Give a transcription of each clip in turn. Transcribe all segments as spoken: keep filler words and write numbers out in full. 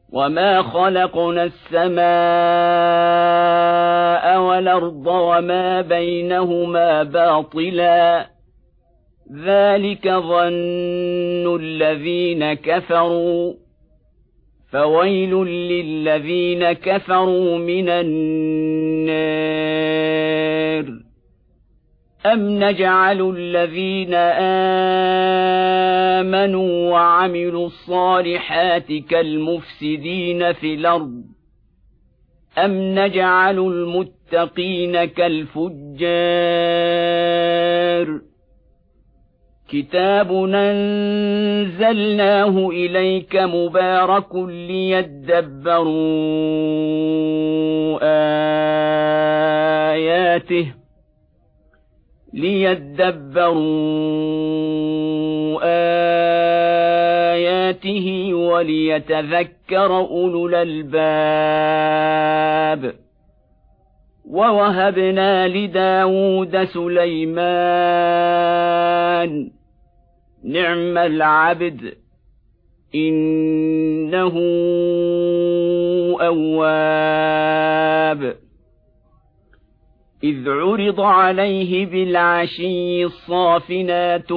وما خلقنا السماء والأرض وما بينهما باطلا ذلك ظن الذين كفروا فويل للذين كفروا من النار أم نجعل الذين آمنوا وعملوا الصالحات كالمفسدين في الأرض أم نجعل المتقين كالفجار كتاب أنزلناه إليك مبارك ليدبروا آياته ليدبروا آياته وليتذكر أولو الألباب ووهبنا لداود سليمان نعم العبد إنه أواب إذ عرض عليه بالعشي الصافنات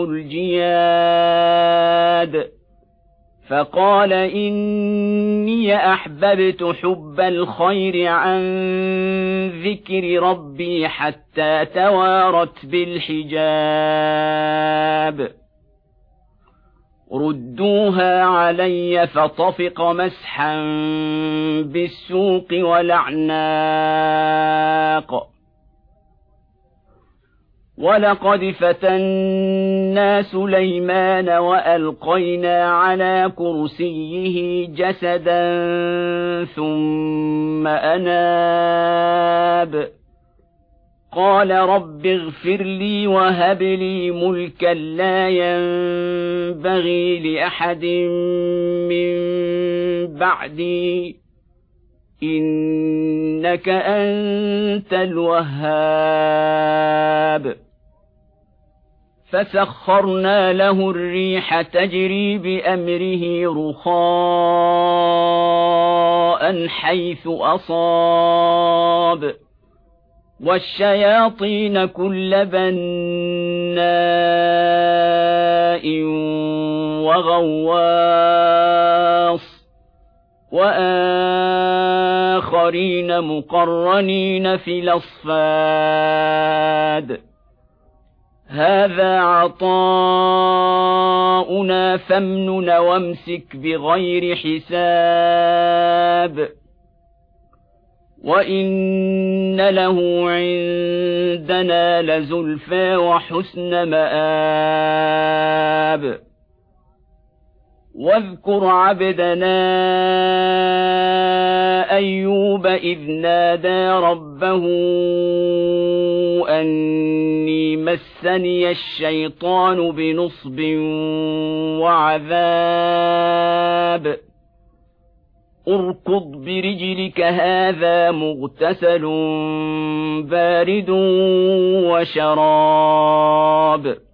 الجياد فقال إني أحببت حب الخير عن ذكر ربي حتى توارت بالحجاب ردوها علي فطفق مسحا بالسوق والأعناق ولقد فتنا سليمان وألقينا على كرسيه جسدا ثم أناب قال رب اغفر لي وهب لي ملكا لا ينبغي لأحد من بعدي إنك أنت الوهاب فسخرنا له الريح تجري بأمره رخاء حيث أصاب والشياطين كل بناء وغواص وآخرين مقرنين في الأصفاد هذا عطاؤنا فامنن وامسك بغير حساب وإن له عندنا لزلفى وحسن مآب واذكر عبدنا أيوب إذ نادى ربه أني مسني الشيطان بنصب وعذاب اركض برجلك هذا مغتسل بارد وشراب